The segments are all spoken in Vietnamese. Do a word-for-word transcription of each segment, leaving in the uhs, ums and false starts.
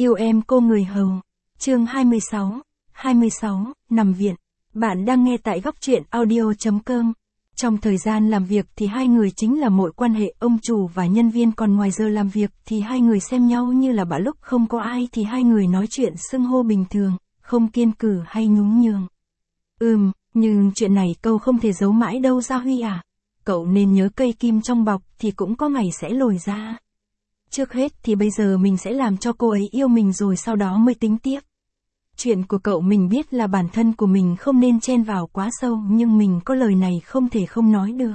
Yêu em cô người hầu. Chương hai mươi sáu. hai mươi sáu, nằm viện. Bạn đang nghe tại góc truyện audio chấm com. Trong thời gian làm việc thì hai người chính là mối quan hệ ông chủ và nhân viên, còn ngoài giờ làm việc thì hai người xem nhau như là bạn, lúc không có ai thì hai người nói chuyện xưng hô bình thường, không kiêng cử hay nhún nhường. Ừm, nhưng chuyện này cậu không thể giấu mãi đâu Gia Huy à. Cậu nên nhớ cây kim trong bọc thì cũng có ngày sẽ lồi ra. Trước hết thì bây giờ mình sẽ làm cho cô ấy yêu mình rồi sau đó mới tính tiếp. Chuyện của cậu mình biết là bản thân của mình không nên chen vào quá sâu, nhưng mình có lời này không thể không nói được.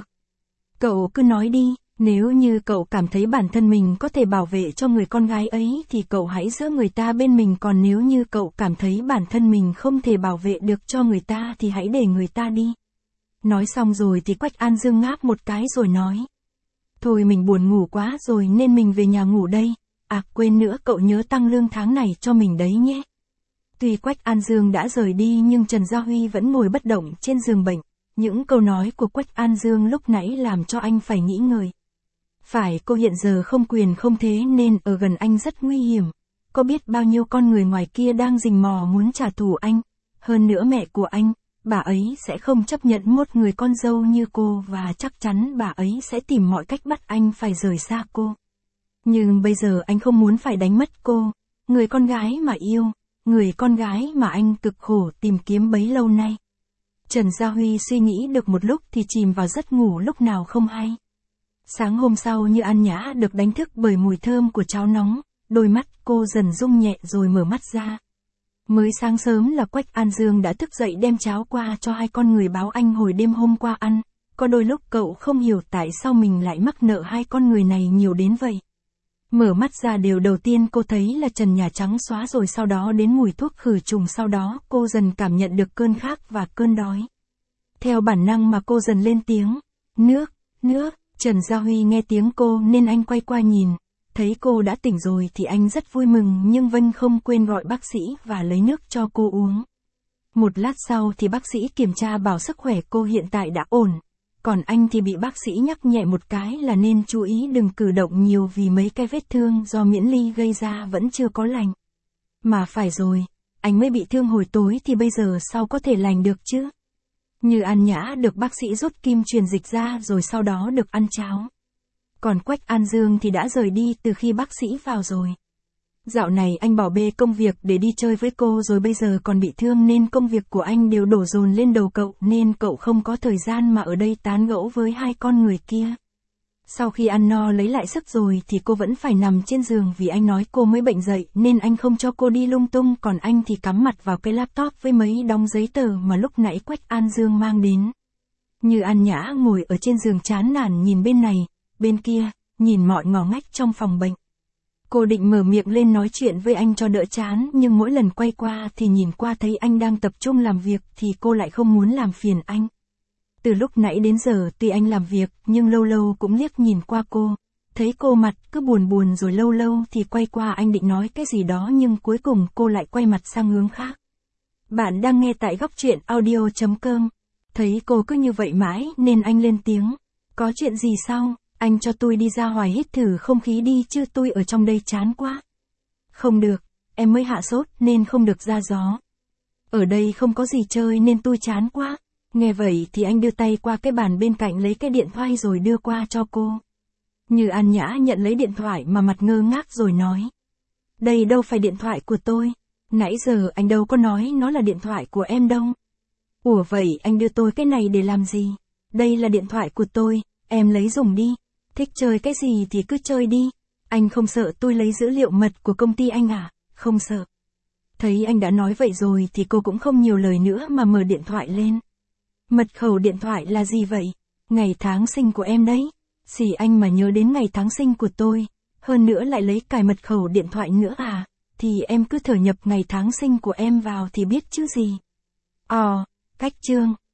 Cậu cứ nói đi, nếu như cậu cảm thấy bản thân mình có thể bảo vệ cho người con gái ấy thì cậu hãy giữ người ta bên mình, còn nếu như cậu cảm thấy bản thân mình không thể bảo vệ được cho người ta thì hãy để người ta đi. Nói xong rồi thì Quách An Dương ngáp một cái rồi nói. Thôi mình buồn ngủ quá rồi nên mình về nhà ngủ đây. À quên nữa, cậu nhớ tăng lương tháng này cho mình đấy nhé. Tuy Quách An Dương đã rời đi nhưng Trần Gia Huy vẫn ngồi bất động trên giường bệnh. Những câu nói của Quách An Dương lúc nãy làm cho anh phải nghĩ ngợi. Phải, cô hiện giờ không quyền không thế nên ở gần anh rất nguy hiểm. Có biết bao nhiêu con người ngoài kia đang rình mò muốn trả thù anh. Hơn nữa mẹ của anh, bà ấy sẽ không chấp nhận một người con dâu như cô và chắc chắn bà ấy sẽ tìm mọi cách bắt anh phải rời xa cô. Nhưng bây giờ anh không muốn phải đánh mất cô, người con gái mà yêu, người con gái mà anh cực khổ tìm kiếm bấy lâu nay. Trần Gia Huy suy nghĩ được một lúc thì chìm vào giấc ngủ lúc nào không hay. Sáng hôm sau Như An Nhã được đánh thức bởi mùi thơm của cháo nóng, đôi mắt cô dần rung nhẹ rồi mở mắt ra. Mới sáng sớm là Quách An Dương đã thức dậy đem cháo qua cho hai con người báo anh hồi đêm hôm qua ăn. Có đôi lúc cậu không hiểu tại sao mình lại mắc nợ hai con người này nhiều đến vậy. Mở mắt ra điều đầu tiên cô thấy là trần nhà trắng xóa, rồi sau đó đến mùi thuốc khử trùng, sau đó cô dần cảm nhận được cơn khát và cơn đói. Theo bản năng mà cô dần lên tiếng. Nước, nước. Trần Gia Huy nghe tiếng cô nên anh quay qua nhìn. Thấy cô đã tỉnh rồi thì anh rất vui mừng, nhưng Vinh không quên gọi bác sĩ và lấy nước cho cô uống. Một lát sau thì bác sĩ kiểm tra bảo sức khỏe cô hiện tại đã ổn. Còn anh thì bị bác sĩ nhắc nhẹ một cái là nên chú ý đừng cử động nhiều vì mấy cái vết thương do Miễn Ly gây ra vẫn chưa có lành. Mà phải rồi, anh mới bị thương hồi tối thì bây giờ sao có thể lành được chứ? Như An Nhã được bác sĩ rút kim truyền dịch ra rồi sau đó được ăn cháo. Còn Quách An Dương thì đã rời đi từ khi bác sĩ vào rồi. Dạo này anh bỏ bê công việc để đi chơi với cô, rồi bây giờ còn bị thương nên công việc của anh đều đổ dồn lên đầu cậu, nên cậu không có thời gian mà ở đây tán gẫu với hai con người kia. Sau khi ăn no lấy lại sức rồi thì cô vẫn phải nằm trên giường vì anh nói cô mới bệnh dậy nên anh không cho cô đi lung tung, còn anh thì cắm mặt vào cái laptop với mấy đống giấy tờ mà lúc nãy Quách An Dương mang đến. Như An Nhã ngồi ở trên giường chán nản nhìn bên này, bên kia, nhìn mọi ngõ ngách trong phòng bệnh. Cô định mở miệng lên nói chuyện với anh cho đỡ chán, nhưng mỗi lần quay qua thì nhìn qua thấy anh đang tập trung làm việc thì cô lại không muốn làm phiền anh. Từ lúc nãy đến giờ tuy anh làm việc nhưng lâu lâu cũng liếc nhìn qua cô, thấy cô mặt cứ buồn buồn rồi lâu lâu thì quay qua anh định nói cái gì đó nhưng cuối cùng cô lại quay mặt sang hướng khác. Bạn đang nghe tại góc truyện audio chấm com. Thấy cô cứ như vậy mãi nên anh lên tiếng. Có chuyện gì sao? Anh cho tôi đi ra ngoài hít thử không khí đi chứ tôi ở trong đây chán quá. Không được, em mới hạ sốt nên không được ra gió. Ở đây không có gì chơi nên tôi chán quá. Nghe vậy thì anh đưa tay qua cái bàn bên cạnh lấy cái điện thoại rồi đưa qua cho cô. Như An Nhã nhận lấy điện thoại mà mặt ngơ ngác rồi nói. Đây đâu phải điện thoại của tôi. Nãy giờ anh đâu có nói nó là điện thoại của em đâu. Ủa vậy anh đưa tôi cái này để làm gì? Đây là điện thoại của tôi, em lấy dùng đi. Thích chơi cái gì thì cứ chơi đi. Anh không sợ tôi lấy dữ liệu mật của công ty anh à? Không sợ. Thấy anh đã nói vậy rồi thì cô cũng không nhiều lời nữa mà mở điện thoại lên. Mật khẩu điện thoại là gì vậy? Ngày tháng sinh của em đấy. Xì anh mà nhớ đến ngày tháng sinh của tôi. Hơn nữa lại lấy cài mật khẩu điện thoại nữa à? Thì em cứ thử nhập ngày tháng sinh của em vào thì biết chứ gì. Ờ, cách chương.